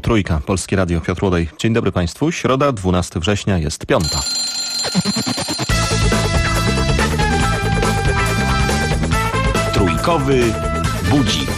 Trójka, Polskie Radio, Piotr Łodej. Dzień dobry Państwu. Środa, 12 września, jest piąta. Trójkowy budzik.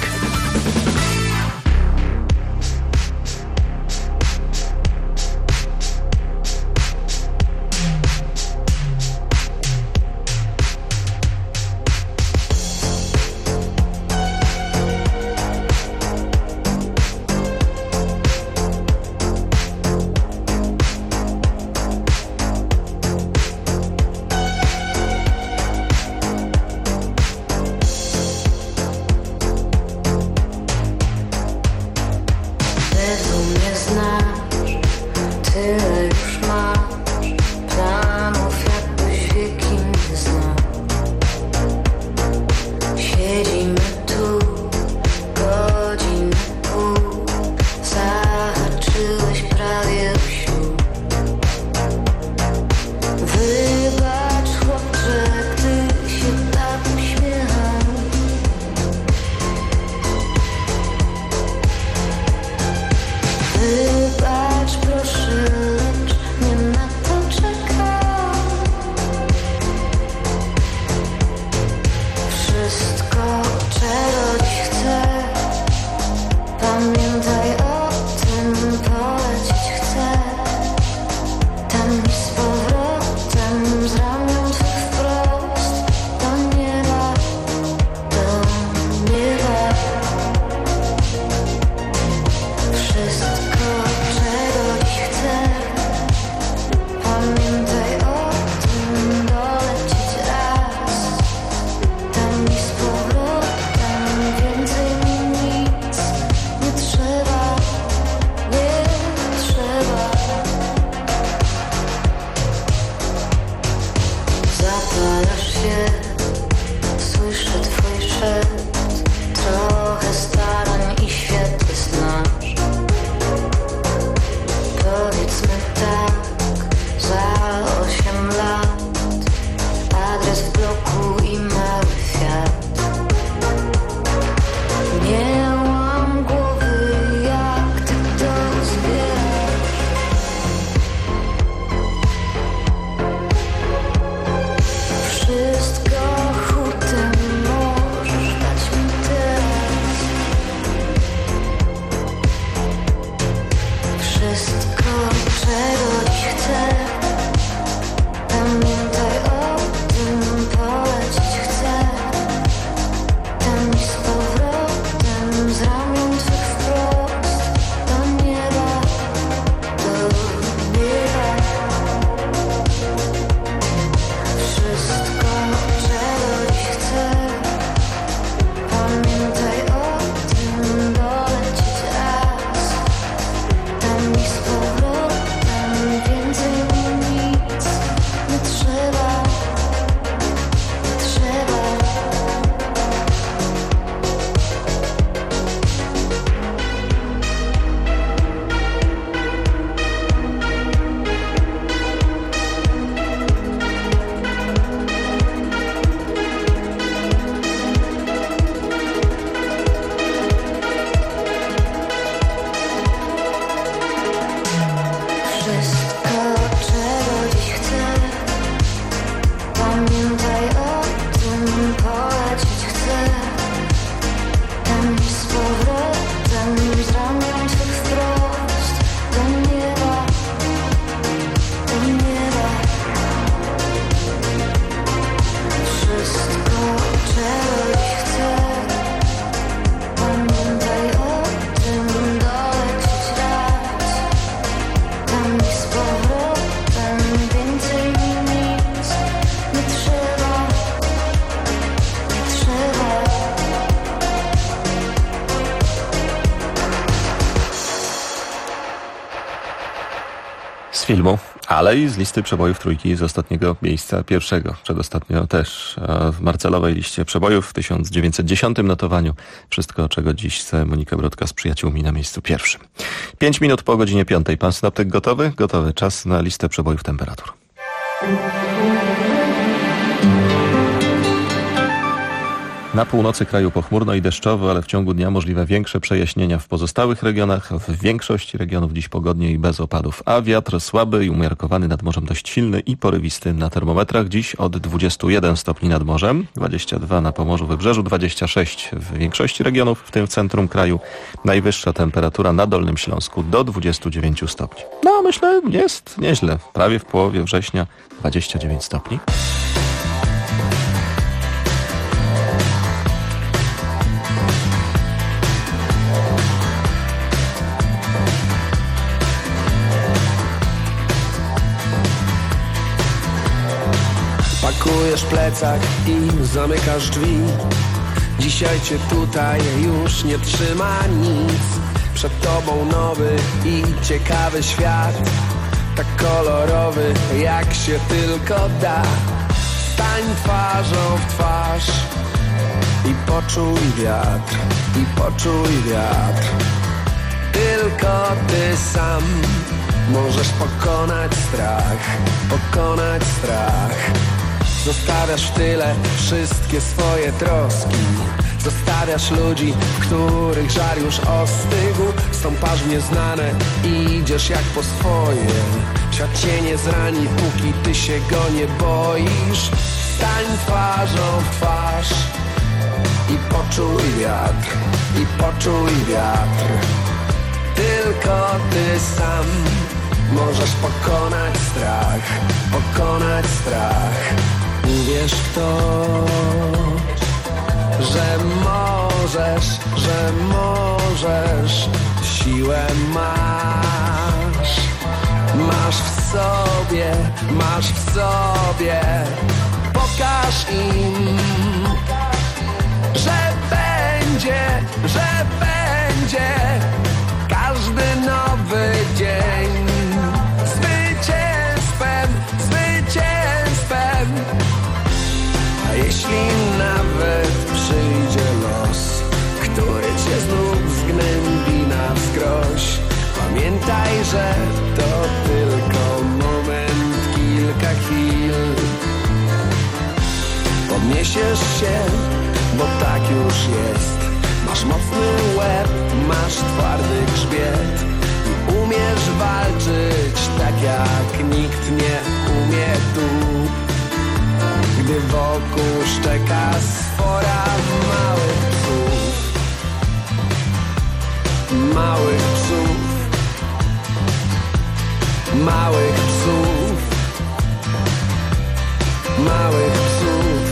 Filmu, ale i z listy przebojów Trójki z ostatniego miejsca pierwszego, przedostatnio też w Marcelowej liście przebojów w 1910 notowaniu. Wszystko, czego dziś chce Monika Brodka z przyjaciółmi na miejscu pierwszym. 5 minut po godzinie 5. Pan synoptyk gotowy? Gotowy. Czas na listę przebojów temperatur. Na północy kraju pochmurno i deszczowo, ale w ciągu dnia możliwe większe przejaśnienia w pozostałych regionach. W większości regionów dziś pogodnie i bez opadów, a wiatr słaby i umiarkowany, nad morzem dość silny i porywisty. Na termometrach dziś od 21 stopni nad morzem, 22 na Pomorzu, Wybrzeżu, 26 w większości regionów, w tym w centrum kraju. Najwyższa temperatura na Dolnym Śląsku do 29 stopni. No, myślę, jest nieźle. Prawie w połowie września 29 stopni. Pakujesz plecak i zamykasz drzwi. Dzisiaj cię tutaj już nie trzyma nic. Przed tobą nowy i ciekawy świat, tak kolorowy jak się tylko da. Stań twarzą w twarz i poczuj wiatr, i poczuj wiatr. Tylko ty sam możesz pokonać strach, pokonać strach. Zostawiasz w tyle wszystkie swoje troski. Zostawiasz ludzi, w których żar już ostygł. Stąpasz w nieznane i idziesz jak po swoje. Świat cię nie zrani, póki ty się go nie boisz. Stań twarzą w twarz i poczuj wiatr, i poczuj wiatr. Tylko ty sam możesz pokonać strach, pokonać strach. Uwierz w to, że możesz, że możesz. Siłę masz, masz w sobie, masz w sobie. Pokaż im, że będzie, że będzie każdy nowy dzień zwycięstwem, zwycięstwem. A jeśli nawet przyjdzie los, który cię znów zgnębi na wskroś, pamiętaj, że to tylko moment, kilka chwil. Podniesiesz się, bo tak już jest. Masz mocny łeb, masz twardy grzbiet i umiesz walczyć tak jak nikt nie umie tu. Gdy wokół szczeka sfora małych psów, małych psów, małych psów, małych psów.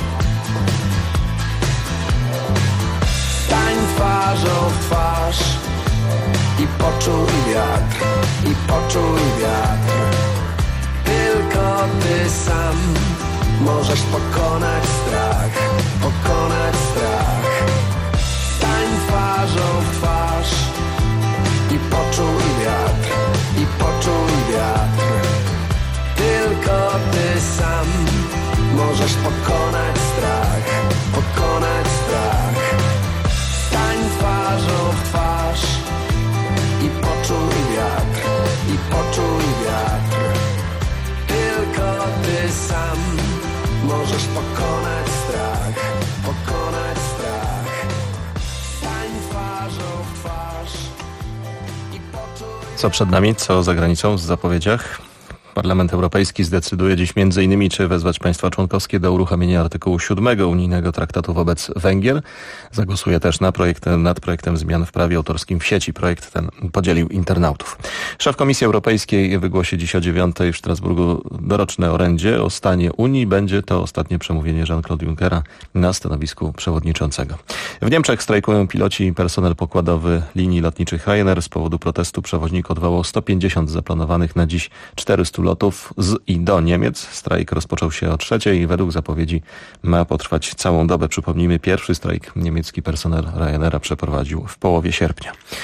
Stań twarzą w twarz i poczuj wiatr, i poczuj wiatr. Tylko ty sam możesz pokonać strach, pokonać strach. Stań twarzą w twarz i poczuj wiatr, i poczuj wiatr. Tylko ty sam możesz pokonać strach, pokonać strach. Stań twarzą w twarz i poczuj wiatr, i poczuj wiatr. Tylko ty sam możesz pokonać strach, pokonać strach. Stań twarzą w twarz i poczuj... Co przed nami, co za granicą w zapowiedziach? Parlament Europejski zdecyduje dziś m.in. czy wezwać państwa członkowskie do uruchomienia artykułu 7 unijnego traktatu wobec Węgier. Zagłosuje też nad projektem zmian w prawie autorskim w sieci. Projekt ten podzielił internautów. Szef Komisji Europejskiej wygłosi dziś o 9:00 w Strasburgu doroczne orędzie o stanie Unii. Będzie to ostatnie przemówienie Jean-Claude Junckera na stanowisku przewodniczącego. W Niemczech strajkują piloci i personel pokładowy linii lotniczych Ryanair. Z powodu protestu przewoźnik odwołał 150 zaplanowanych na dziś 400 lotów z i do Niemiec. Strajk rozpoczął się o 3:00 i według zapowiedzi ma potrwać całą dobę. Przypomnijmy, pierwszy strajk niemiecki personel Ryanaira przeprowadził w połowie sierpnia.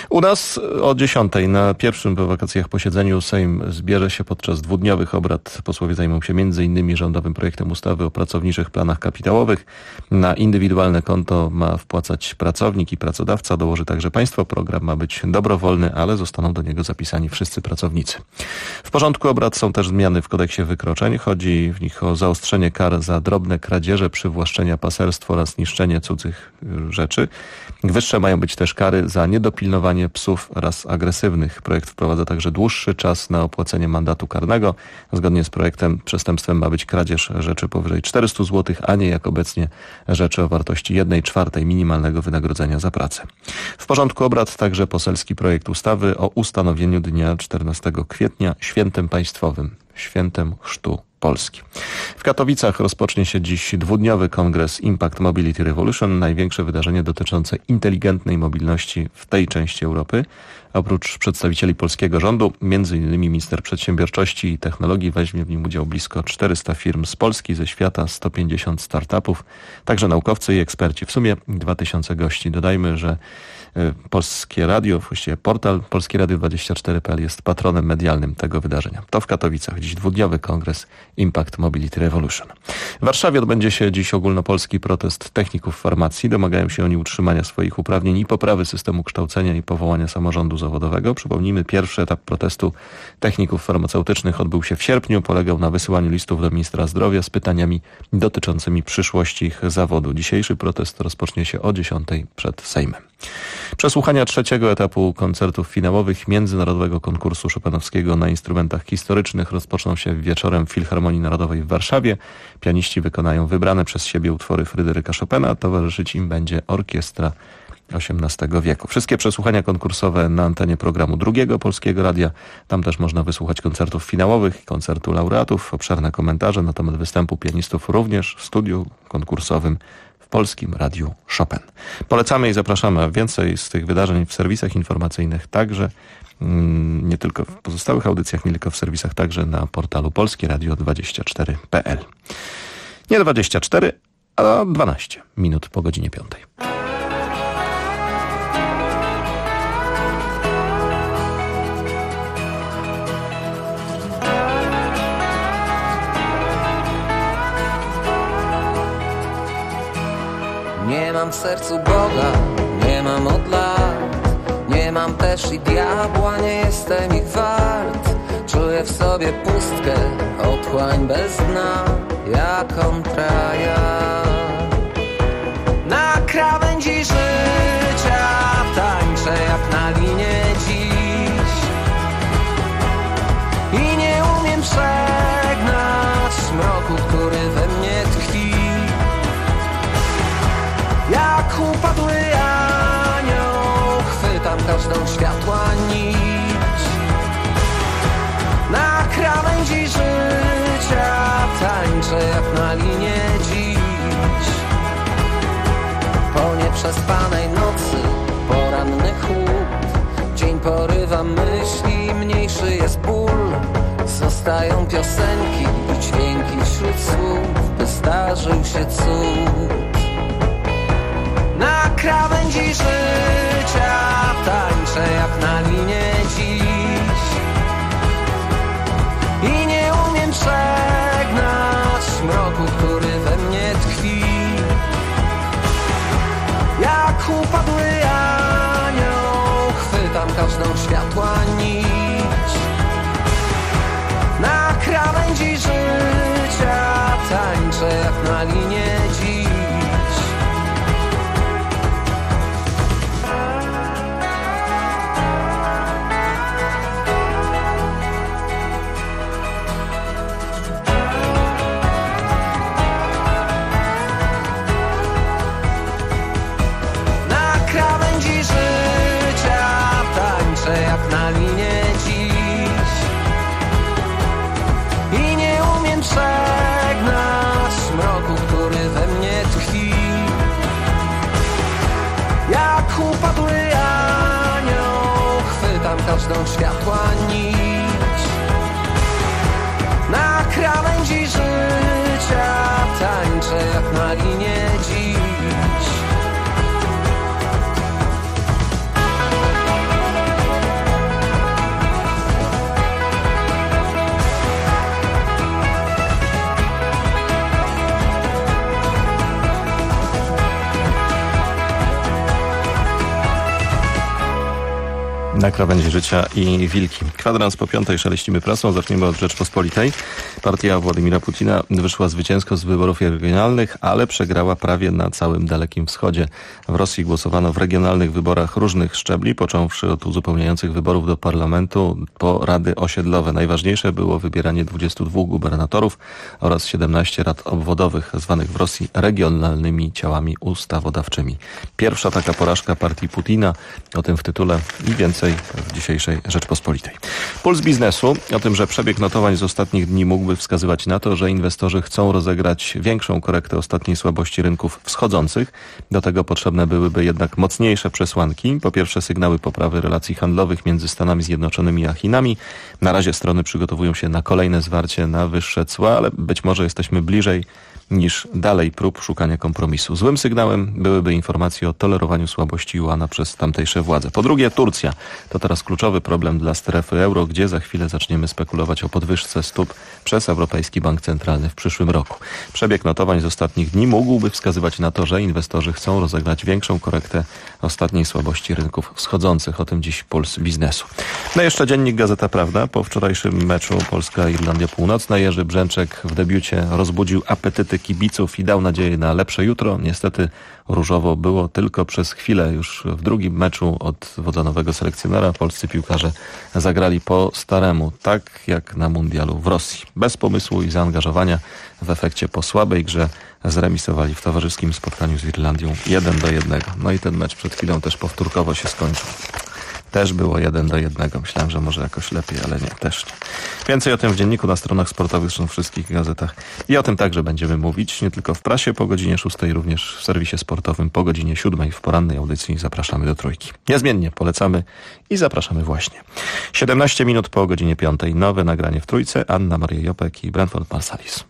U nas o 10:00 na pierwszym po wakacjach posiedzeniu Sejm zbierze się podczas dwudniowych obrad. Posłowie zajmą się m.in. rządowym projektem ustawy o pracowniczych planach kapitałowych. Na indywidualne konto ma wpłacać pracownik i pracodawca. Dołoży także państwo. Program ma być dobrowolny, ale zostaną do niego zapisani wszyscy pracownicy. W porządku obrad są też zmiany w kodeksie wykroczeń. Chodzi w nich o zaostrzenie kar za drobne kradzieże, przywłaszczenia, paserstwo oraz niszczenie cudzych rzeczy. Wyższe mają być też kary za niedopilnowanie psów ras agresywnych. Projekt wprowadza także dłuższy czas na opłacenie mandatu karnego. Zgodnie z projektem przestępstwem ma być kradzież rzeczy powyżej 400 zł, a nie jak obecnie rzeczy o wartości 1/4 minimalnego wynagrodzenia za pracę. W porządku obrad także poselski projekt ustawy o ustanowieniu dnia 14 kwietnia świętem państwowym, świętem chrztu Polski. W Katowicach rozpocznie się dziś dwudniowy kongres Impact Mobility Revolution, największe wydarzenie dotyczące inteligentnej mobilności w tej części Europy. Oprócz przedstawicieli polskiego rządu, m.in. minister przedsiębiorczości i technologii, weźmie w nim udział blisko 400 firm z Polski, ze świata, 150 startupów, także naukowcy i eksperci. W sumie 2000 gości. Dodajmy, że Polskie Radio, właściwie portal polskieradio24.pl jest patronem medialnym tego wydarzenia. To w Katowicach dziś dwudniowy kongres Impact Mobility Revolution. W Warszawie odbędzie się dziś ogólnopolski protest techników farmacji. Domagają się oni utrzymania swoich uprawnień i poprawy systemu kształcenia i powołania samorządu zawodowego. Przypomnijmy, pierwszy etap protestu techników farmaceutycznych odbył się w sierpniu. Polegał na wysyłaniu listów do ministra zdrowia z pytaniami dotyczącymi przyszłości ich zawodu. Dzisiejszy protest rozpocznie się o 10:00 przed Sejmem. Przesłuchania trzeciego etapu koncertów finałowych Międzynarodowego Konkursu Chopinowskiego na instrumentach historycznych rozpoczną się wieczorem w Filharmonii Narodowej w Warszawie. Pianiści wykonają wybrane przez siebie utwory Fryderyka Chopina. Towarzyszyć im będzie orkiestra XVIII wieku. Wszystkie przesłuchania konkursowe na antenie programu Drugiego Polskiego Radia. Tam też można wysłuchać koncertów finałowych i koncertu laureatów. Obszerne komentarze na temat występu pianistów również w studiu konkursowym w Polskim Radiu Chopin. Polecamy i zapraszamy. Więcej z tych wydarzeń w serwisach informacyjnych, także nie tylko w pozostałych audycjach, nie tylko w serwisach, także na portalu polskieradio24.pl. Nie 24, a 12 minut po godzinie 5. Nie mam w sercu Boga, nie mam od lat. Nie mam też i diabła, nie jestem ich wart. Czuję w sobie pustkę, otchłań bez dna, jak kontraja. Na krawędzi życia tańczę jak na linie dziś. I nie umiem przegnać mroku, który we mnie tkwi. Jak upadły anioł, chwytam każdą światła nić. Na krawędzi życia tańczę jak na linie dziś. Po nieprzespanej nocy poranny chłód, dzień porywa myśli, mniejszy jest ból. Zostają piosenki i dźwięki wśród słów, by zdarzył się cud. Na krawędzi życia tańczę jak na linie dziś. I nie umiem przegnać mroku, który we mnie tkwi. Jak upadły anioł, chwytam każdą światła nić. Na krawędzi życia tańczę jak na linie dziś. Jak na linie dziś. I nie umiem przegnać mroku, który we mnie tkwi. Jak upadły anioł, chwytam każdą światła nić. Na krawędzi życia tańczę jak na linie dziś. Na krawędzi życia i wilki. Kwadrans po 5 szeleścimy prasą. Zaczniemy od Rzeczpospolitej. Partia Władimira Putina wyszła zwycięsko z wyborów regionalnych, ale przegrała prawie na całym Dalekim Wschodzie. W Rosji głosowano w regionalnych wyborach różnych szczebli, począwszy od uzupełniających wyborów do parlamentu po rady osiedlowe. Najważniejsze było wybieranie 22 gubernatorów oraz 17 rad obwodowych, zwanych w Rosji regionalnymi ciałami ustawodawczymi. Pierwsza taka porażka partii Putina. O tym w tytule i więcej w dzisiejszej Rzeczpospolitej. Puls biznesu o tym, że przebieg notowań z ostatnich dni mógłby wskazywać na to, że inwestorzy chcą rozegrać większą korektę ostatniej słabości rynków wschodzących. Do tego potrzebne byłyby jednak mocniejsze przesłanki. Po pierwsze, sygnały poprawy relacji handlowych między Stanami Zjednoczonymi a Chinami. Na razie strony przygotowują się na kolejne zwarcie na wyższe cła, ale być może jesteśmy bliżej niż dalej prób szukania kompromisu. Złym sygnałem byłyby informacje o tolerowaniu słabości juana przez tamtejsze władze. Po drugie, Turcja. To teraz kluczowy problem dla strefy euro, gdzie za chwilę zaczniemy spekulować o podwyżce stóp przez Europejski Bank Centralny w przyszłym roku. Przebieg notowań z ostatnich dni mógłby wskazywać na to, że inwestorzy chcą rozegrać większą korektę ostatniej słabości rynków wschodzących. O tym dziś Puls Biznesu. No jeszcze dziennik Gazeta Prawda. Po wczorajszym meczu Polska-Irlandia Północna Jerzy Brzęczek w debiucie rozbudził apetyty kibiców i dał nadzieję na lepsze jutro. Niestety różowo było tylko przez chwilę. Już w drugim meczu od wodza nowego selekcjonera polscy piłkarze zagrali po staremu, tak jak na mundialu w Rosji. Bez pomysłu i zaangażowania, w efekcie po słabej grze zremisowali w towarzyskim spotkaniu z Irlandią 1-1. No i ten mecz przed chwilą też powtórkowo się skończył. Też było 1-1. Myślałem, że może jakoś lepiej, ale nie, też nie. Więcej o tym w dzienniku, na stronach sportowych, zresztą w wszystkich gazetach. I o tym także będziemy mówić, nie tylko w prasie po godzinie 6, również w serwisie sportowym po godzinie 7 w porannej audycji. Zapraszamy do Trójki. Niezmiennie polecamy i zapraszamy właśnie. 17 minut po godzinie 5. Nowe nagranie w Trójce. Anna Maria Jopek i Brentford Marsalis.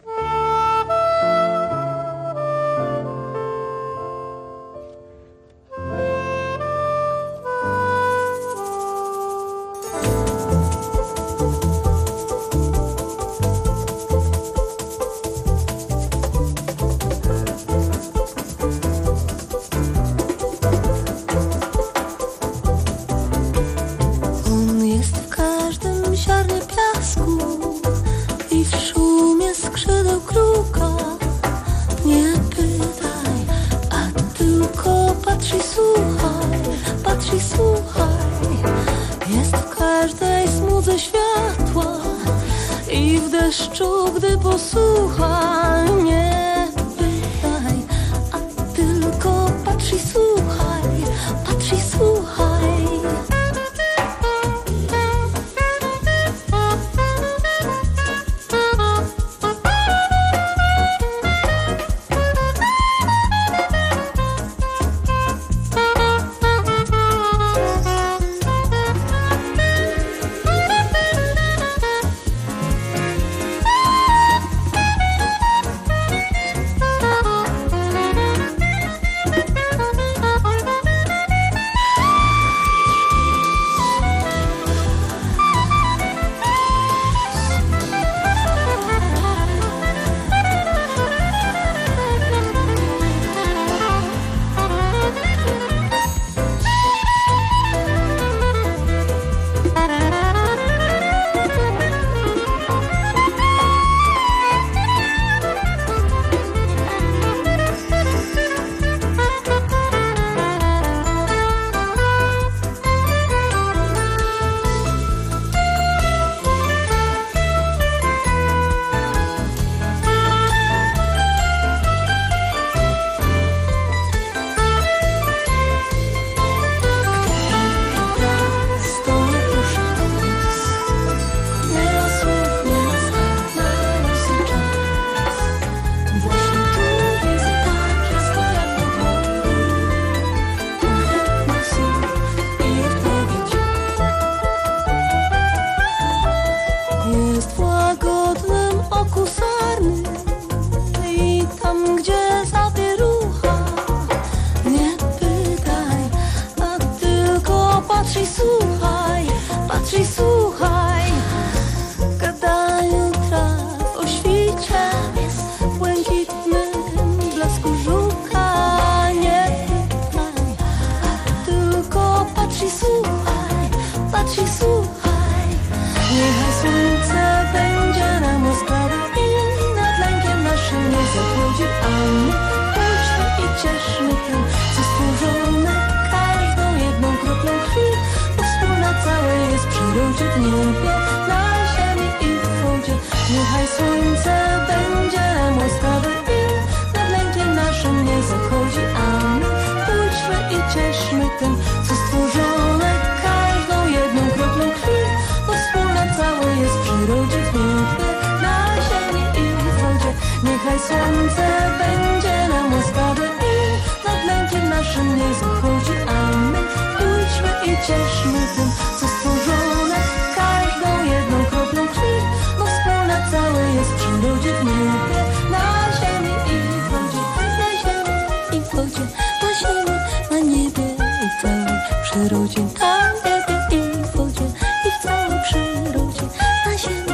Niechaj słońce będzie łaskawe i nad lękiem naszym nie zachodzi, a my pójdźmy i cieszmy tym, co stworzone każdą jedną kroplą krwi, bo wspólna całe jest w przyrodzie, w niebie, na ziemi i w wodzie. Niechaj słońce będzie nam łaskawe i nad lękiem naszym nie zachodzi, a my pójdźmy i cieszmy tym, co stworzone każdą jedną kroplą krwi, bo wspólna całe jest w przyrodzie, w niebie, na ziemi i w wodzie, na ziemi i w wodzie, na ziemi, na niebie i w całej przyrodzie, na niebie i w wodzie i w całej przyrodzie, na ziemi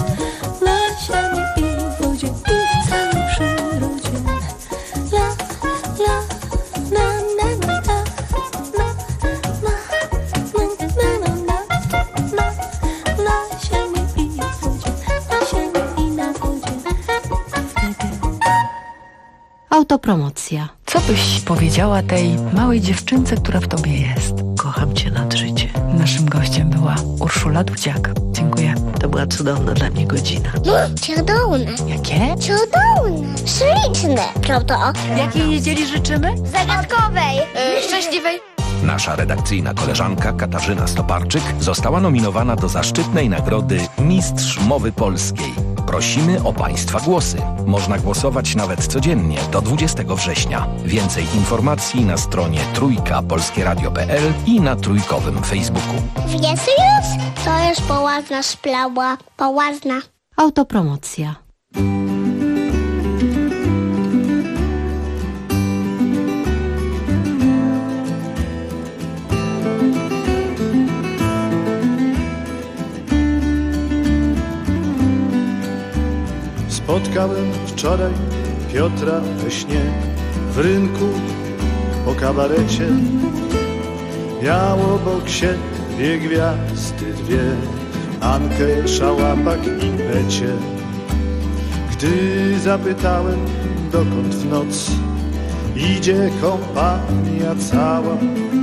i w wodzie i w całej przyrodzie. La, la, na, na, na, na, na, na, na, na, na ziemi i w wodzie, na ziemi i na wodzie, w niebie. Autopromocja. Co byś powiedziała tej małej dziewczynce, która w tobie jest? Kocham cię nad życie. Naszym gościem była Urszula Dudziak. Dziękuję. To była cudowna dla mnie godzina. Cudowne. Jakie? Cudowne. Śliczne. Co to? Jakiej niedzieli życzymy? Zagadkowej. Szczęśliwej. Nasza redakcyjna koleżanka Katarzyna Stoparczyk została nominowana do zaszczytnej nagrody Mistrz Mowy Polskiej. Prosimy o Państwa głosy. Można głosować nawet codziennie do 20 września. Więcej informacji na stronie trójkapolskieradio.pl i na trójkowym Facebooku. Wiesz już? To jest poważna sprawa. Poważna. Autopromocja. Spotkałem wczoraj Piotra we śnie w rynku po kabarecie. Miał obok siebie gwiazdy dwie, Ankę, Szałapak i Becie. Gdy zapytałem, dokąd w noc idzie kompania cała,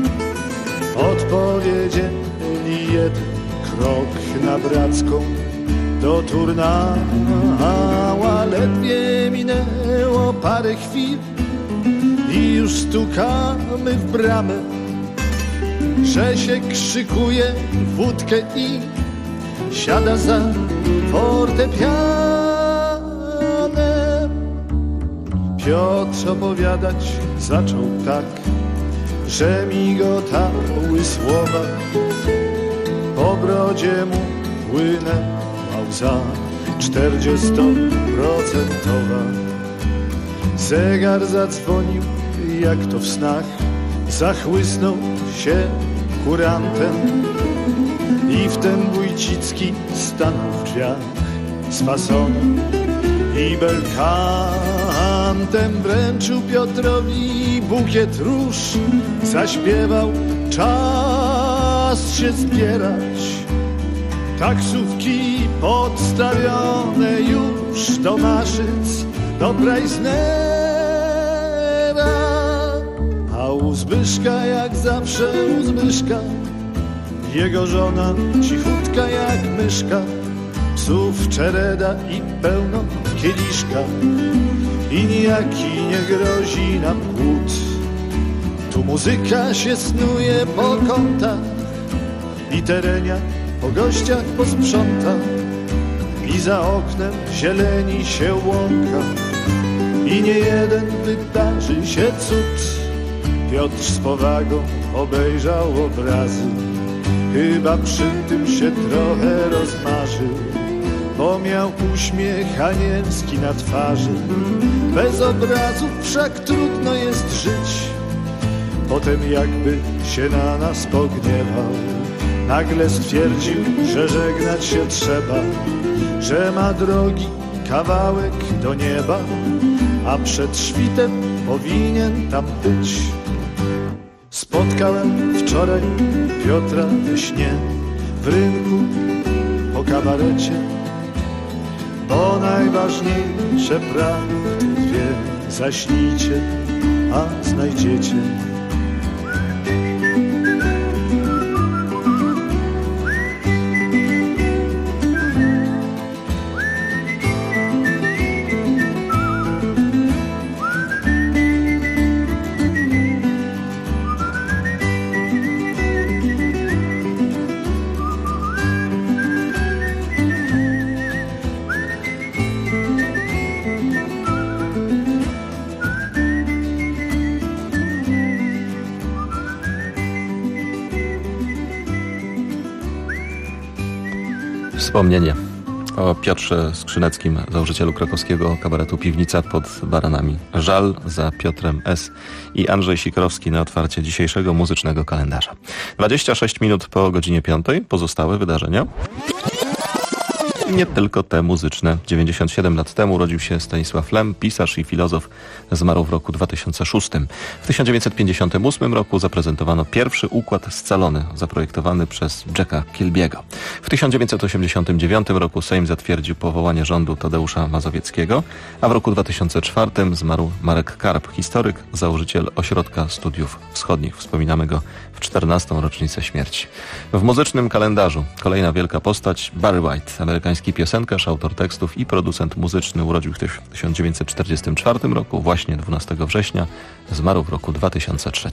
odpowiedzieli jeden krok na Bracką do Turnała. Ledwie minęło parę chwil i już stukamy w bramę. Grzesiek krzykuje wódkę i siada za fortepianem. Piotr opowiadać zaczął tak, że migotały słowa. Po brodzie mu płynęła łza 40%. Zegar zadzwonił jak to w snach, zachłysnął się kurantem i wtem Wójcicki stanął w drzwiach z fasonem i belkantem. Wręczył Piotrowi bukiet róż, zaśpiewał czas się zbierać. Taksówki podstawione już do Maszyc, do Preissnera. A u Zbyszka jak zawsze u Zbyszka, jego żona cichutka jak myszka. Psów czereda i pełno kieliszka i nijaki nie grozi nam głód. Tu muzyka się snuje po kątach i terenia po gościach posprząta i za oknem zieleni się łąka i nie jeden wydarzy się cud. Piotr z powagą obejrzał obrazy, chyba przy tym się trochę rozmarzył, bo miał uśmiech anielski na twarzy. Bez obrazów wszak trudno jest żyć. Potem jakby się na nas pogniewał, nagle stwierdził, że żegnać się trzeba, że ma drogi kawałek do nieba, a przed świtem powinien tam być. Spotkałem wczoraj Piotra we śnie w rynku po kabarecie, bo najważniejsze prawdy dwie zaśnijcie, a znajdziecie. Wspomnienie o Piotrze Skrzyneckim, założycielu krakowskiego kabaretu Piwnica pod Baranami. Żal za Piotrem S. i Andrzej Sikorowski na otwarcie dzisiejszego muzycznego kalendarza. 26 minut po godzinie 5. Pozostałe wydarzenia. Nie tylko te muzyczne. 97 lat temu urodził się Stanisław Lem, pisarz i filozof, zmarł w roku 2006. W 1958 roku zaprezentowano pierwszy układ scalony, zaprojektowany przez Jacka Kilby'ego. W 1989 roku Sejm zatwierdził powołanie rządu Tadeusza Mazowieckiego, a w roku 2004 zmarł Marek Karp, historyk, założyciel Ośrodka Studiów Wschodnich. Wspominamy go w 14. rocznicę śmierci. W muzycznym kalendarzu kolejna wielka postać, Barry White, amerykański piosenkarz, autor tekstów i producent muzyczny, urodził się w 1944 roku, właśnie 12 września, zmarł w roku 2003.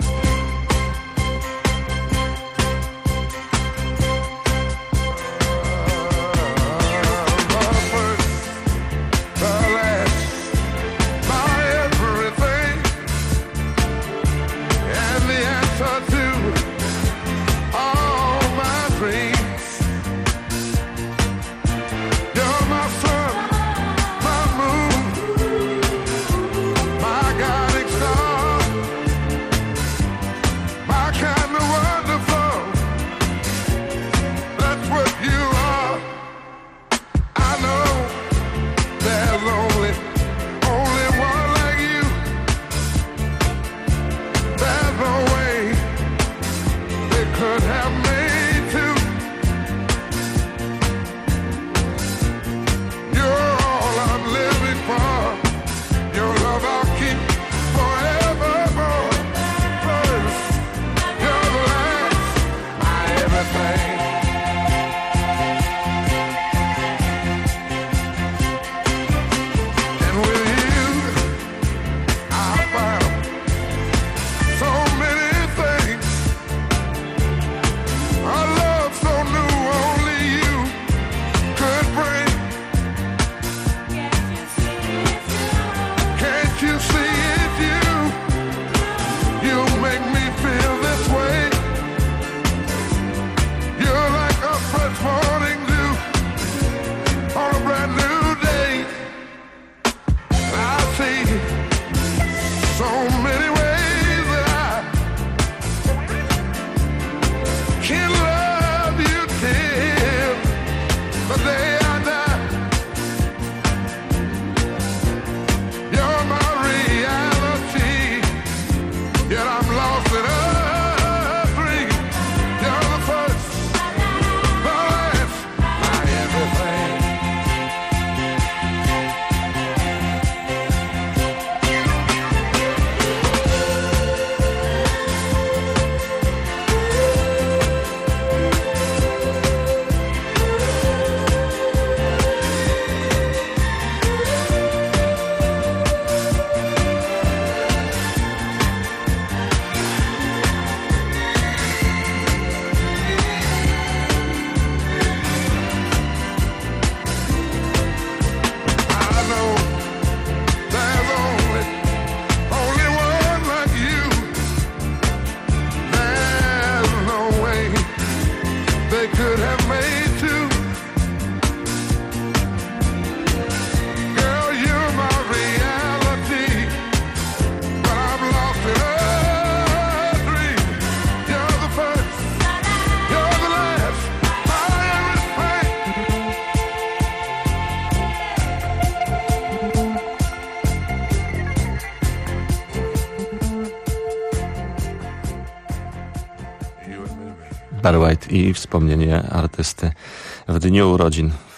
Barry White i wspomnienie artysty w dniu urodzin. W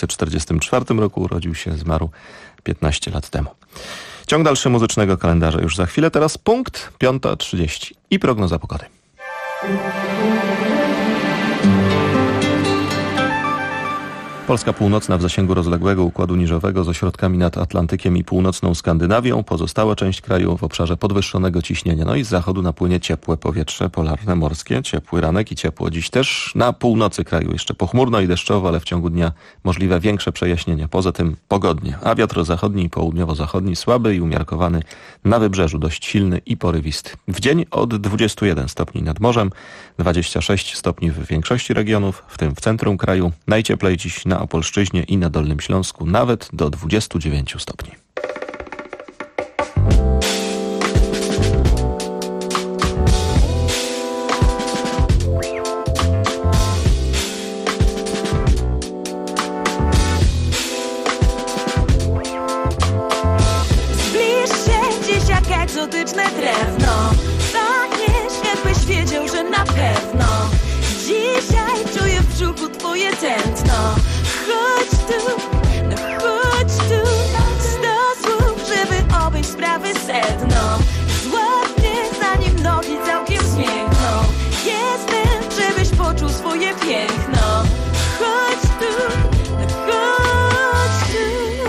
1944 roku urodził się, zmarł 15 lat temu. Ciąg dalszy muzycznego kalendarza już za chwilę. Teraz punkt 5:30 i prognoza pogody. Polska północna w zasięgu rozległego układu niżowego z ośrodkami nad Atlantykiem i północną Skandynawią. Pozostała część kraju w obszarze podwyższonego ciśnienia. No i z zachodu napłynie ciepłe powietrze polarne, morskie. Ciepły ranek i ciepło. Dziś też na północy kraju jeszcze pochmurno i deszczowo, ale w ciągu dnia możliwe większe przejaśnienia. Poza tym pogodnie. A wiatr zachodni i południowo-zachodni słaby i umiarkowany. Na wybrzeżu dość silny i porywisty. W dzień od 21 stopni nad morzem, 26 stopni w większości regionów, w tym w centrum kraju. Najcieplej dziś na Opolszczyźnie i na Dolnym Śląsku, nawet do 29 stopni. Zbliż się dziś jak egzotyczne drewno. Pachniesz, jakbyś wiedział, że na pewno dzisiaj czuję w brzuchu twoje tętno. Chodź tu, no chodź tu. 100 słów, żeby obejść sprawy sedno. Złap mnie, zanim nogi całkiem zmiękną. Jestem, żebyś poczuł swoje piękno. Chodź tu, no chodź tu.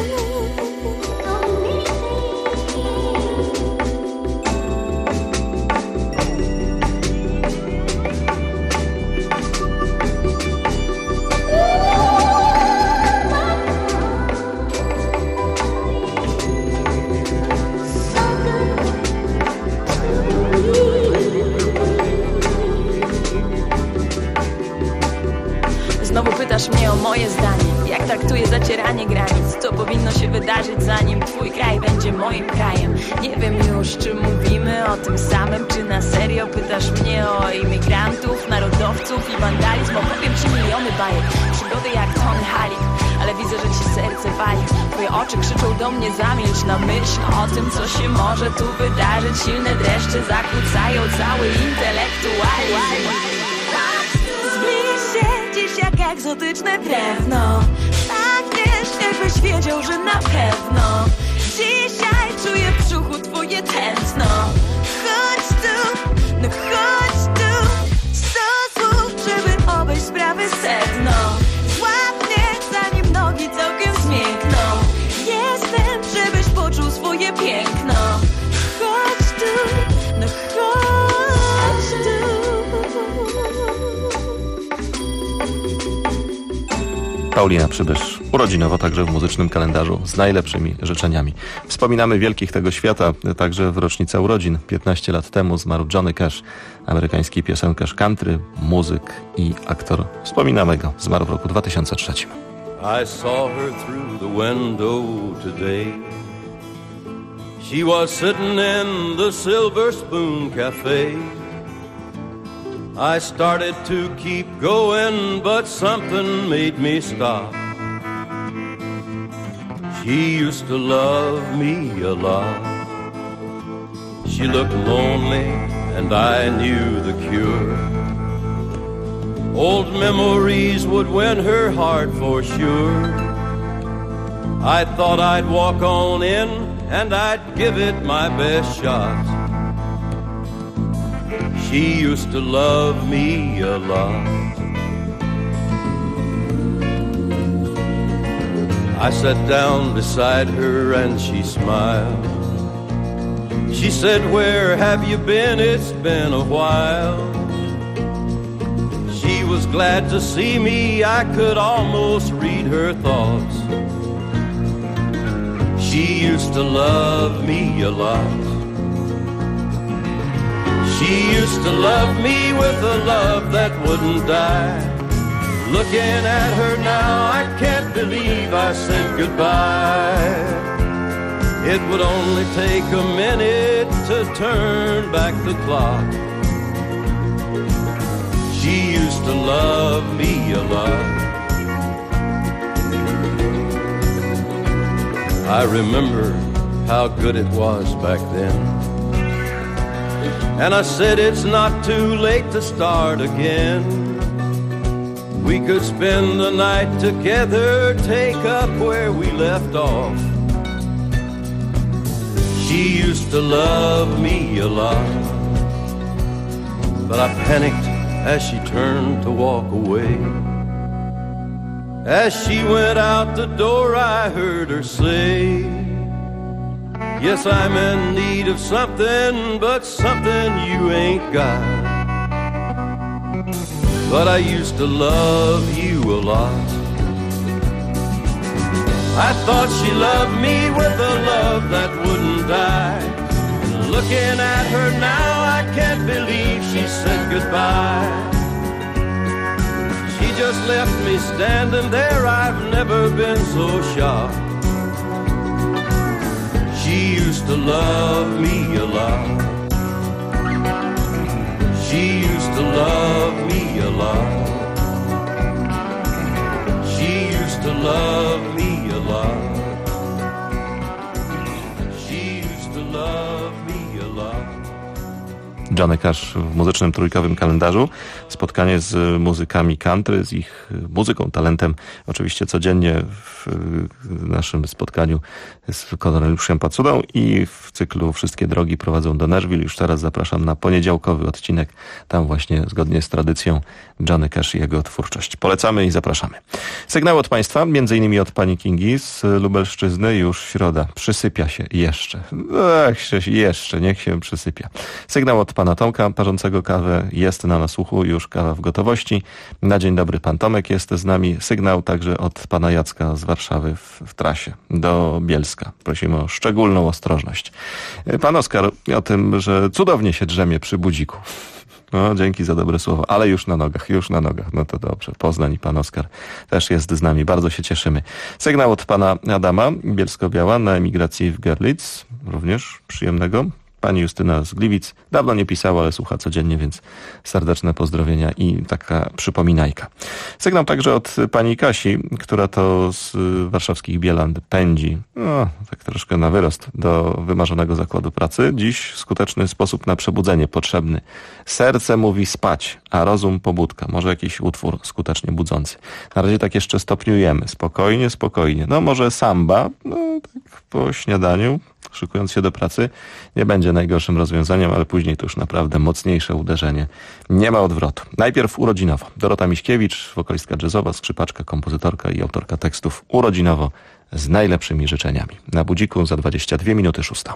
Znowu pytasz mnie o moje zdanie. Jak traktuję zacieranie granic? Co powinno się wydarzyć, zanim twój kraj będzie moim krajem? Nie wiem już, czy mówimy o tym samym, czy na serio pytasz mnie o imigrantów, narodowców i wandalizm. Opowiem ci miliony bajek, przygody jak Tony Halik, ale widzę, że ci serce wali. Twoje oczy krzyczą do mnie, zamilcz na myśl o tym, co się może tu wydarzyć. Silne dreszcze zakłócają cały intelektualizm. Zbliż się dziś jak egzotyczne drewno. Pachniesz, jakbyś wiedział, że na pewno dzisiaj czuję w brzuchu twoje tętno. Chodź tu, no chodź tu. 100 słów, żeby obejść sprawy sedno. Złap mnie, zanim nogi całkiem zmiękną. Jestem, żebyś poczuł swoje piękno. Chodź tu, no chodź tu. Paulina Przybysz, urodzinowo także w muzycznym kalendarzu, z najlepszymi życzeniami. Wspominamy wielkich tego świata, także w rocznicę urodzin. 15 lat temu zmarł Johnny Cash, amerykański piosenkarz country, muzyk i aktor. Wspominamy go, zmarł w roku 2003. I saw her through the window today. She was sitting in the Silver Spoon Cafe. I started to keep going, but something made me stop. She used to love me a lot. She looked lonely, and I knew the cure. Old memories would win her heart for sure. I thought I'd walk on in, and I'd give it my best shot. She used to love me a lot. I sat down beside her and she smiled. She said, "Where have you been? It's been a while." She was glad to see me. I could almost read her thoughts. She used to love me a lot. She used to love me with a love that wouldn't die. Looking at her now, I can't believe I said goodbye. It would only take a minute to turn back the clock. She used to love me a lot. I remember how good it was back then. And I said it's not too late to start again. We could spend the night together, take up where we left off. She used to love me a lot, but I panicked as she turned to walk away. As she went out the door, I heard her say, yes, I'm in need of something, but something you ain't got. But I used to love you a lot. I thought she loved me with a love that wouldn't die. And looking at her now, I can't believe she said goodbye. She just left me standing there, I've never been so shocked. She used to love me a lot. She used to love me a lot. She used to love me a lot. She used to love me a lot. Johnny Cash w muzycznym trójkowym kalendarzu. Spotkanie z muzykami country, z ich muzyką, talentem. Oczywiście codziennie w naszym spotkaniu z Korneliuszem Pacudą i w cyklu Wszystkie drogi prowadzą do Nashville. Już teraz zapraszam na poniedziałkowy odcinek. Tam właśnie zgodnie z tradycją Johnny Cash i jego twórczość. Polecamy i zapraszamy. Sygnał od Państwa, m.in. od pani Kingi z Lubelszczyzny. Już środa. Przysypia się jeszcze. Jeszcze. Niech się przysypia. Sygnał od pana Tomka, parzącego kawę. Jest na nasłuchu, już kawa w gotowości. Na dzień dobry, pan Tomek jest z nami. Sygnał także od pana Jacka z Warszawy w trasie do Bielska. Prosimy o szczególną ostrożność. Pan Oskar o tym, że cudownie się drzemie przy budziku. No, dzięki za dobre słowo, ale już na nogach. No to dobrze. Poznań i pan Oskar też jest z nami. Bardzo się cieszymy. Sygnał od pana Adama, Bielsko-Biała, na emigracji w Görlitz. Również przyjemnego. Pani Justyna z Gliwic dawno nie pisała, ale słucha codziennie, więc serdeczne pozdrowienia i taka przypominajka. Sygnał także od pani Kasi, która to z warszawskich Bielan pędzi, tak troszkę na wyrost, do wymarzonego zakładu pracy. Dziś skuteczny sposób na przebudzenie potrzebny. Serce mówi spać, a rozum pobudka. Może jakiś utwór skutecznie budzący. Na razie tak jeszcze stopniujemy. Spokojnie. No może samba, tak po śniadaniu, szykując się do pracy, nie będzie najgorszym rozwiązaniem, ale później to już naprawdę mocniejsze uderzenie. Nie ma odwrotu. Najpierw urodzinowo. Dorota Miśkiewicz, wokalistka jazzowa, skrzypaczka, kompozytorka i autorka tekstów urodzinowo z najlepszymi życzeniami. Na budziku za 22 minuty 6.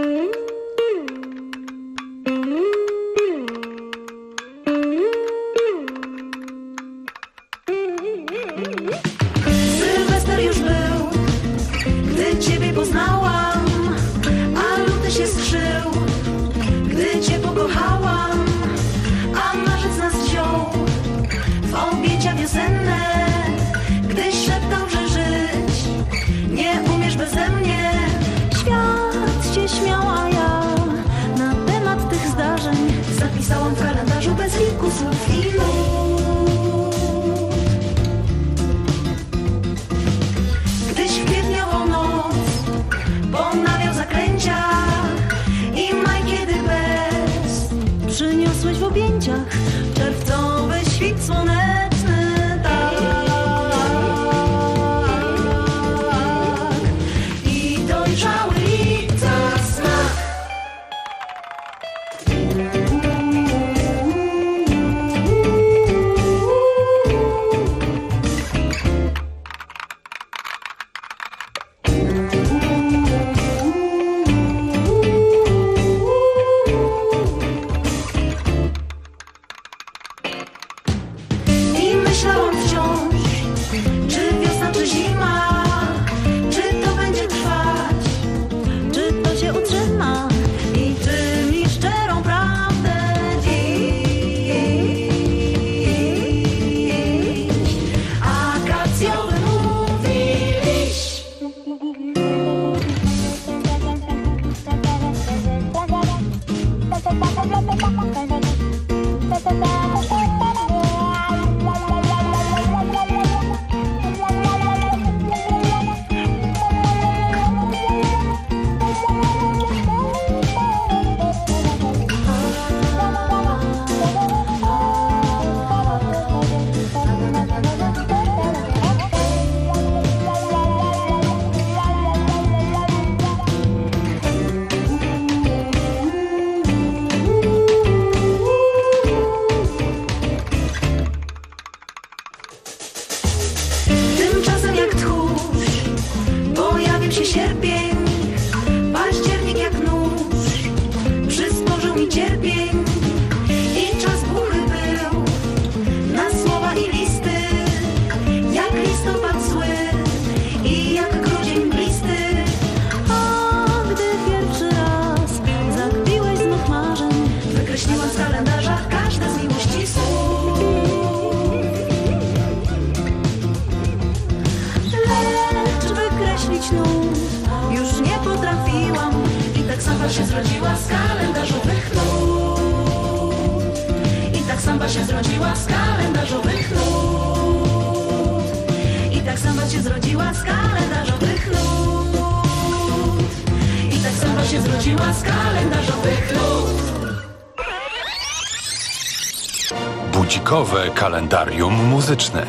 Sylwester już był, gdy ciebie poznałam, a luty się skrzył, gdy cię pokochałam, a marzec nas wziął w objęcia wiosenne, gdy szeptał, że żyć nie umiesz beze mnie. Świat się śmiał, a ja na temat tych zdarzeń zapisałam w kalendarzu bez liku słów i nut. Gdyś w kwietniową noc ponawiał zaklęcia Zakończył się sierpień, październik jak nóż przysporzył mi cierpień i czas głuchy był na słowa i listy, jak listopad zły i jak grudzień blisty. A gdy pierwszy raz zakpiłeś z mych marzeń, wykreśliłam z kalendarza każde z miłości słów. Lecz wykreślić nut już nie potrafiłam i tak samba się zrodziła z kalendarzowych nut. I tak samba się zrodziła z kalendarzowych nut. I tak samba się zrodziła z kalendarzowych nut. I tak samba się zrodziła z kalendarzowych nut. Budzikowe kalendarium muzyczne.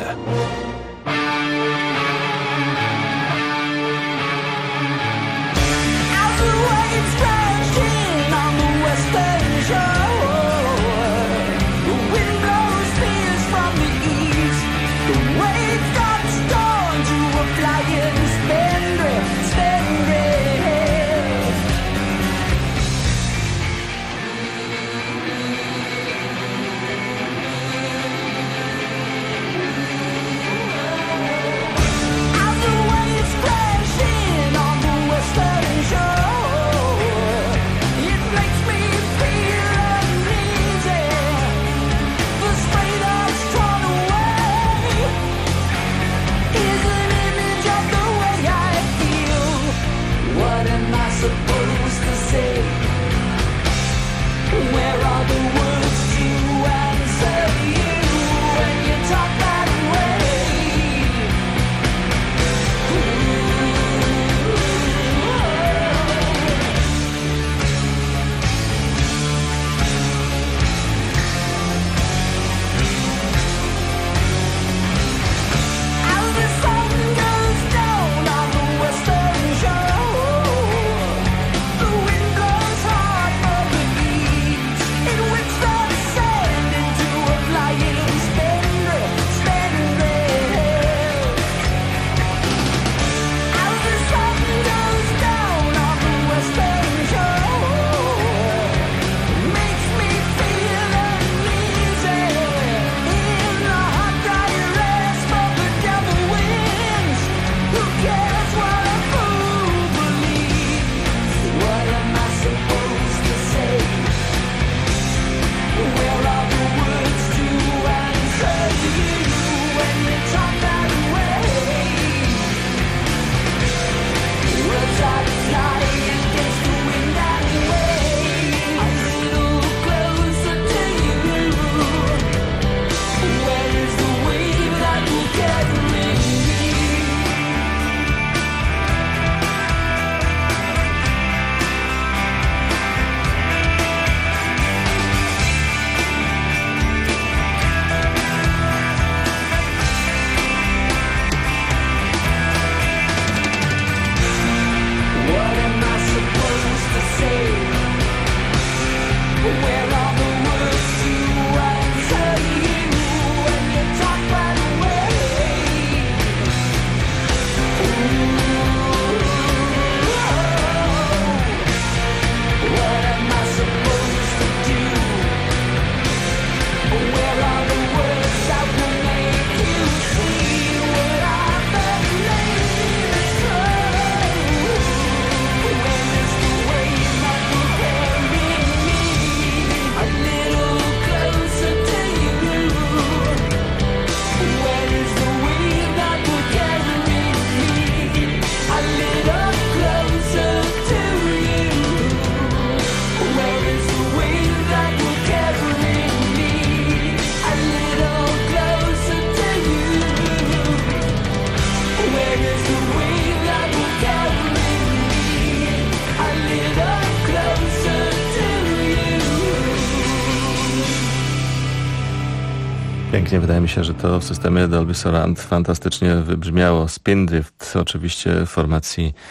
Pięknie, wydaje mi się, że to w systemie Dolby Surround fantastycznie wybrzmiało. Spindrift, oczywiście formacji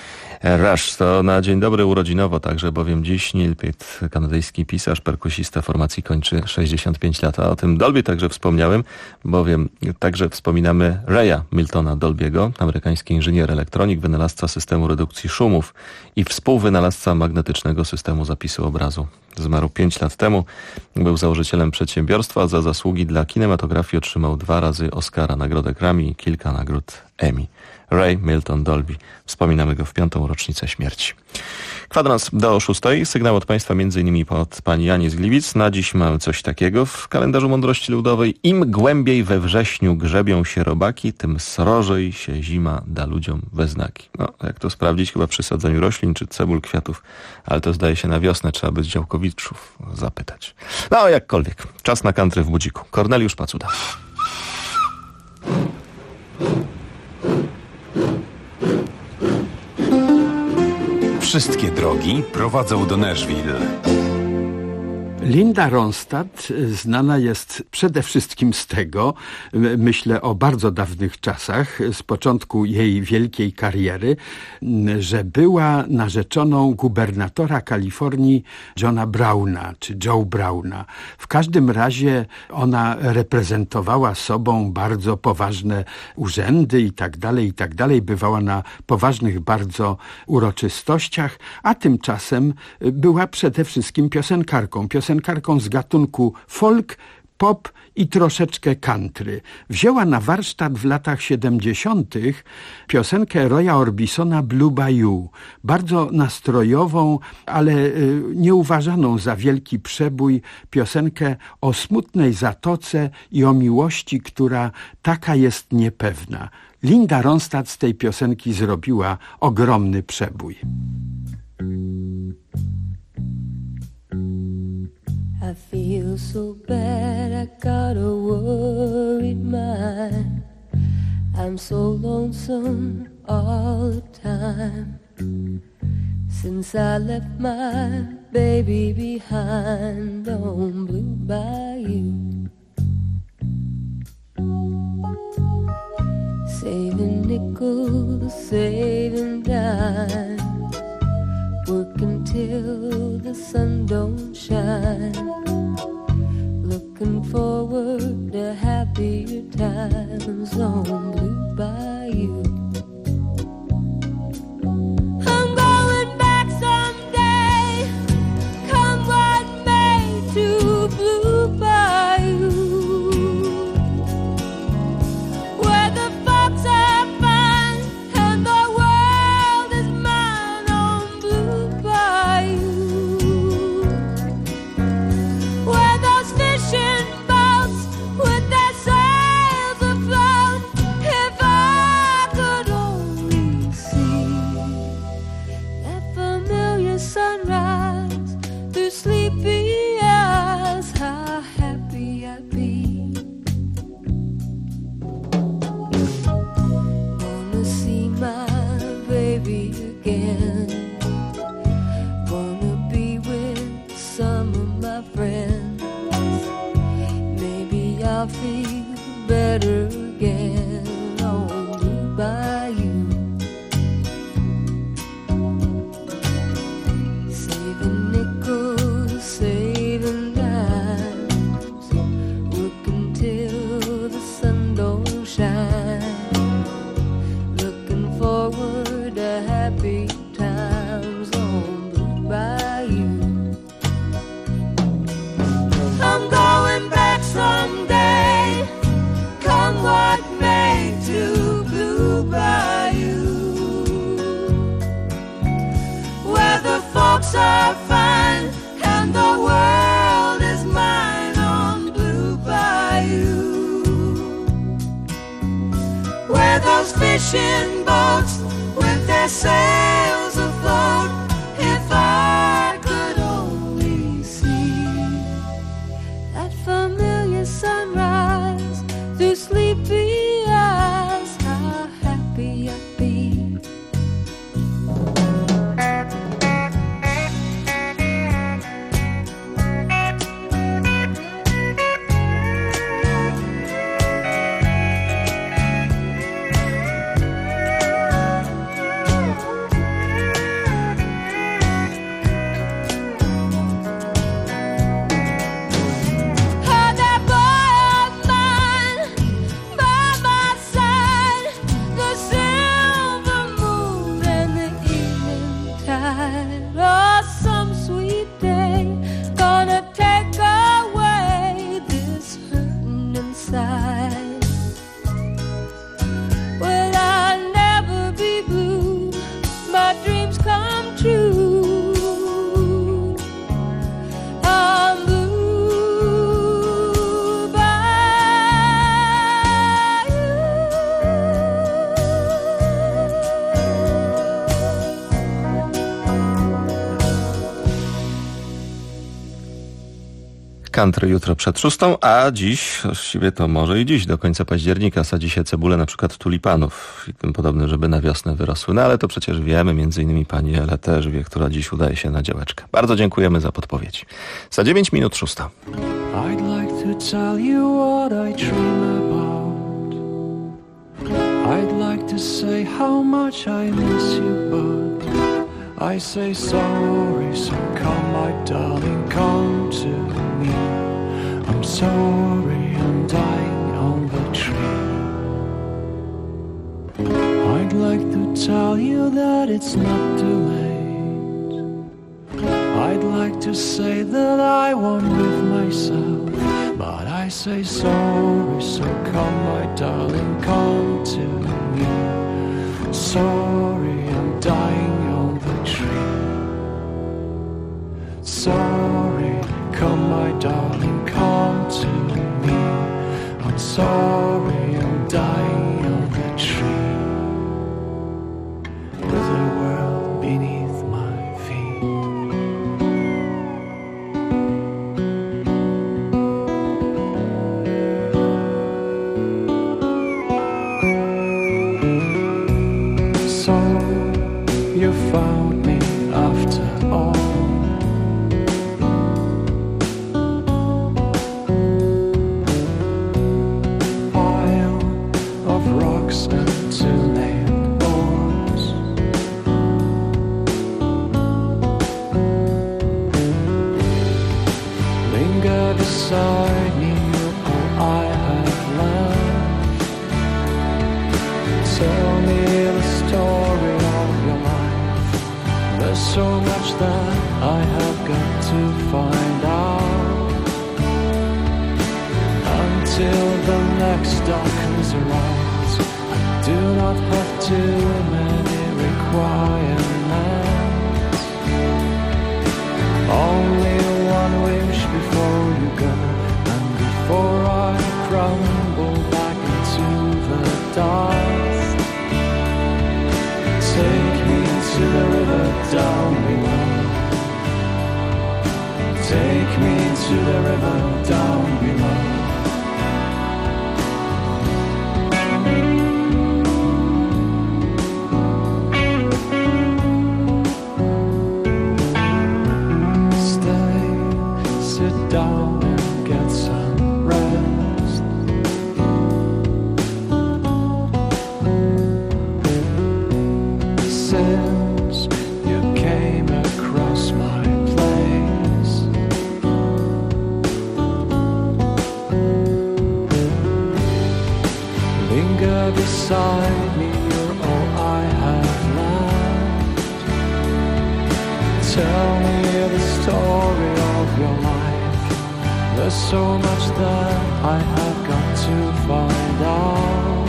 Rush to na dzień dobry urodzinowo także, bowiem dziś Neil Peart, kanadyjski pisarz, perkusista formacji, kończy 65 lat. A o tym Dolby także wspomniałem, bowiem także wspominamy Raya Miltona Dolby'ego, amerykański inżynier elektronik, wynalazca systemu redukcji szumów i współwynalazca magnetycznego systemu zapisu obrazu. Zmarł 5 lat temu, był założycielem przedsiębiorstwa, za zasługi dla kinematografii otrzymał 2 razy Oscara, nagrodę Grammy i kilka nagród Emmy. Ray Milton Dolby. Wspominamy go w 5. rocznicę śmierci. Kwadrans do 6. Sygnał od Państwa m.in. od pani Jani z Gliwic. Na dziś mamy coś takiego w kalendarzu mądrości ludowej. Im głębiej we wrześniu grzebią się robaki, tym srożej się zima da ludziom we znaki. No, jak to sprawdzić? Chyba przy sadzeniu roślin czy cebul, kwiatów. Ale to zdaje się na wiosnę. Trzeba by z działkowiczów zapytać. No, jakkolwiek. Czas na country w budziku. Korneliusz Pacuda. Wszystkie drogi prowadzą do Nashville. Linda Ronstadt znana jest przede wszystkim z tego, myślę o bardzo dawnych czasach, z początku jej wielkiej kariery, że była narzeczoną gubernatora Kalifornii Johna Browna, czy Joe Browna. W każdym razie ona reprezentowała sobą bardzo poważne urzędy i tak dalej, bywała na poważnych bardzo uroczystościach, a tymczasem była przede wszystkim piosenkarką z gatunku folk, pop i troszeczkę country. Wzięła na warsztat w latach 70. piosenkę Roya Orbisona Blue Bayou. Bardzo nastrojową, ale nieuważaną za wielki przebój piosenkę o smutnej zatoce i o miłości, która taka jest niepewna. Linda Ronstadt z tej piosenki zrobiła ogromny przebój. I feel so bad, I got a worried mind. I'm so lonesome all the time. Since I left my baby behind on Blue Bayou. Saving nickels, saving dimes, working till the sun don't shine, looking forward to happier times on Blue Bayou. I'm going back someday, come what may, to Blue Bayou, where the folks are fine and the world is mine on Blue Bayou, where those fishing boats with their sails afloat, if I could only see that familiar sunrise through sleepy eyes, how happy I'd be. Wanna see my baby again, wanna be with some of my friends, maybe I'll feel better again on Blue Bayou. Saving nickels, saving dimes, working till the sun don't shine, looking forward to happy times on Blue Bayou. I'm going back someday, come what may, to Blue Bayou, where the folks are fine and the world is mine on Blue Bayou, where those fishing boats with their sails afloat, if I could only see that familiar sunrise through sleepy eyes, how happy I'd be. country jutro przed 6, a dziś, właściwie to może i dziś, do końca października sadzi się cebulę na przykład tulipanów i tym podobne, żeby na wiosnę wyrosły. No ale to przecież wiemy, między innymi pani Ela też wie, która dziś udaje się na działeczkę. Bardzo dziękujemy za podpowiedź. Za 9 minut 6. I'd like to tell you what I dream about. I'd like to say how much I miss you, but I say sorry, so come my darling, come to me. I'm sorry, I'm dying on the tree. I'd like to tell you that it's not too late. I'd like to say that I won't live myself, but I say sorry, so come my darling, come to me. Sorry, I'm dying on the tree. Sorry, come my darling, come to me. I'm sorry, I'm dying on the tree. With the world beneath my feet. So you found me after all. Pile of rocks and two-named boards. Linger beside me, all I have left. Tell me the story of your life. There's so much that I have got to find out. Until the next darkness arrives, I do not have too many requirements. Only one wish before you go, and before I crumble back into the dust. Take me to the river down below. Take me to the river down below. Sit down and get some rest. Since you came across my place, linger beside me, you're all I have left. Tell me the story of your life. There's so much that I have got to find out.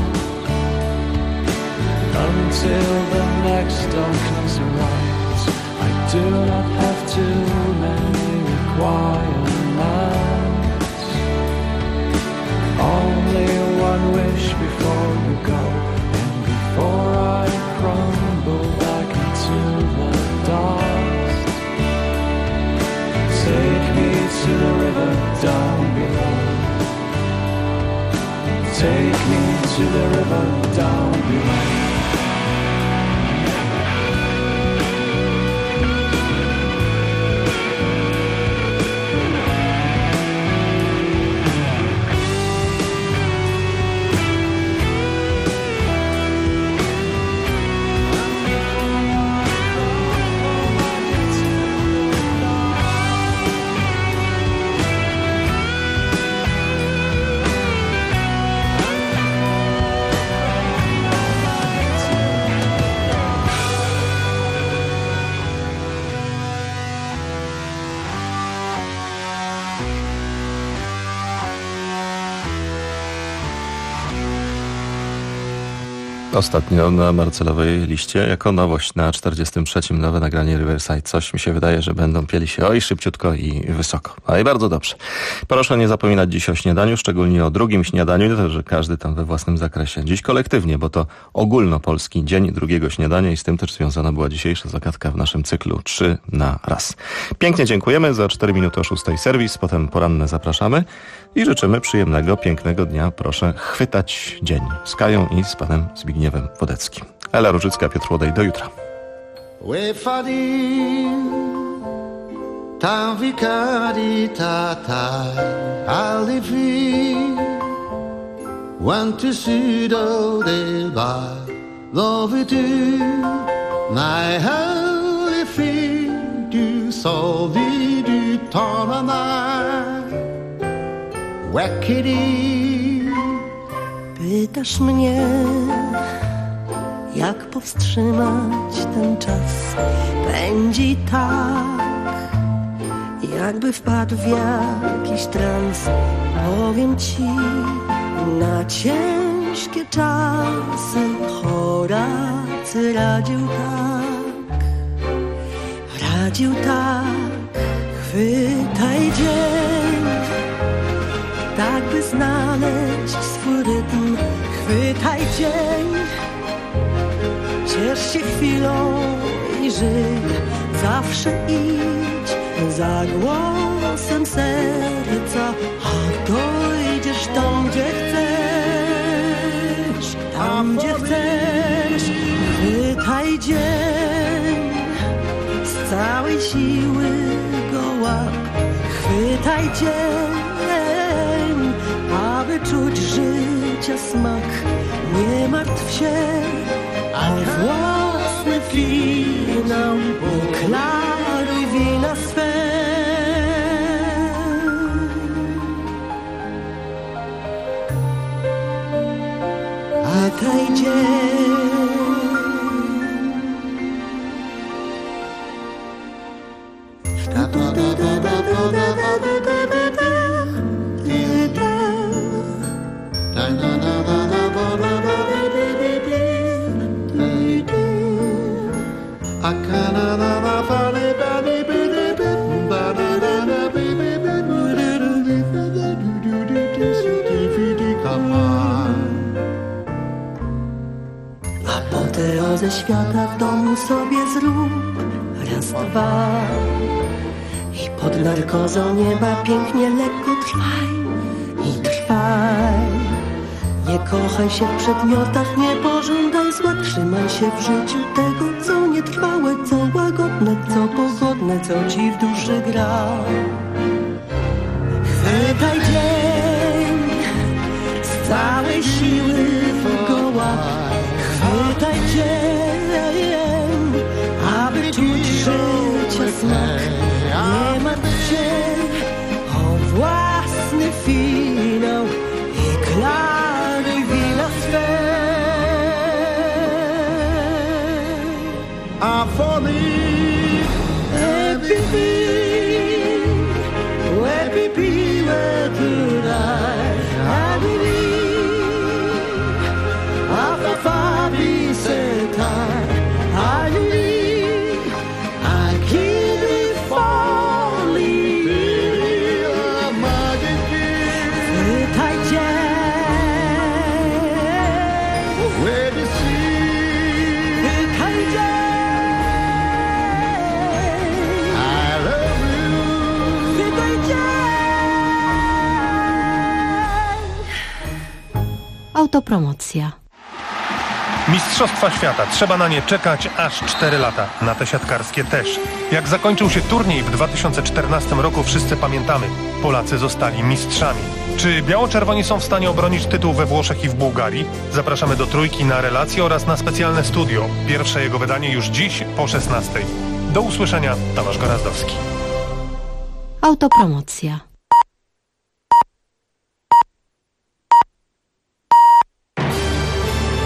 Until the next darkness arrives, I do not have too many requirements. Only one wish before you go, and before I crumble back into the dust. Take me to the river down below. Take me to the river down below. Ostatnio na Marcelowej liście jako nowość na 43. nowe nagranie Riverside. Coś mi się wydaje, że będą pieli się oj szybciutko i wysoko. Ale i bardzo dobrze. Proszę nie zapominać dziś o śniadaniu, szczególnie o drugim śniadaniu, to, że każdy tam we własnym zakresie. Dziś kolektywnie, bo to ogólnopolski dzień drugiego śniadania i z tym też związana była dzisiejsza zagadka w naszym cyklu 3 na raz. Pięknie dziękujemy. Za 4 minuty o 6 serwis, potem poranne zapraszamy i życzymy przyjemnego, pięknego dnia. Proszę chwytać dzień z Kają i z panem Zbigniewem Wodeckim. Ela Różycka, Piotr Łodej, do jutra. Pytasz mnie, jak powstrzymać ten czas? Pędzi tak, jakby wpadł w jakiś trans. Powiem ci, na ciężkie czasy Horacy radził tak, chwytaj dzień, tak by znaleźć swój rytm. Chwytaj dzień, ciesz się chwilą i żyj. Zawsze idź za głosem serca, a dojdziesz tam, gdzie chcesz, tam, gdzie chcesz. Chwytaj dzień, z całej siły go łap. Chwytaj dzień, aby czuć życia smak. Nie martw się o własny finał, klaruj wina swe. Chwytaj dzień, apoteozę świata w domu sobie zrób. Raz, dwa i pod narkozą nieba pięknie lekko trwaj i trwaj. Nie kochaj się w przedmiotach, nie pożądaj zła. Trzymaj się w życiu tego, co nietrwałe, co łagodne, co pogodne, co ci w duszy gra. Chwytaj dzień, z całej siły go łap. Chwytaj dzień, aby czuć życia smak. Nie martw się o własny finał i klaruj wina swe. A for me, where could I believe? After Fabi said I believe I keep it falling. Chwytaj dzień, where to see? Chwytaj dzień, I love you. Chwytaj dzień. Autopromocja. Mistrzostwa świata. Trzeba na nie czekać aż 4 lata. Na te siatkarskie też. Jak zakończył się turniej w 2014 roku, wszyscy pamiętamy. Polacy zostali mistrzami. Czy biało-czerwoni są w stanie obronić tytuł we Włoszech i w Bułgarii? Zapraszamy do Trójki na relacje oraz na specjalne studio. Pierwsze jego wydanie już dziś po 16:00. Do usłyszenia, Tomasz Gorazdowski. Autopromocja.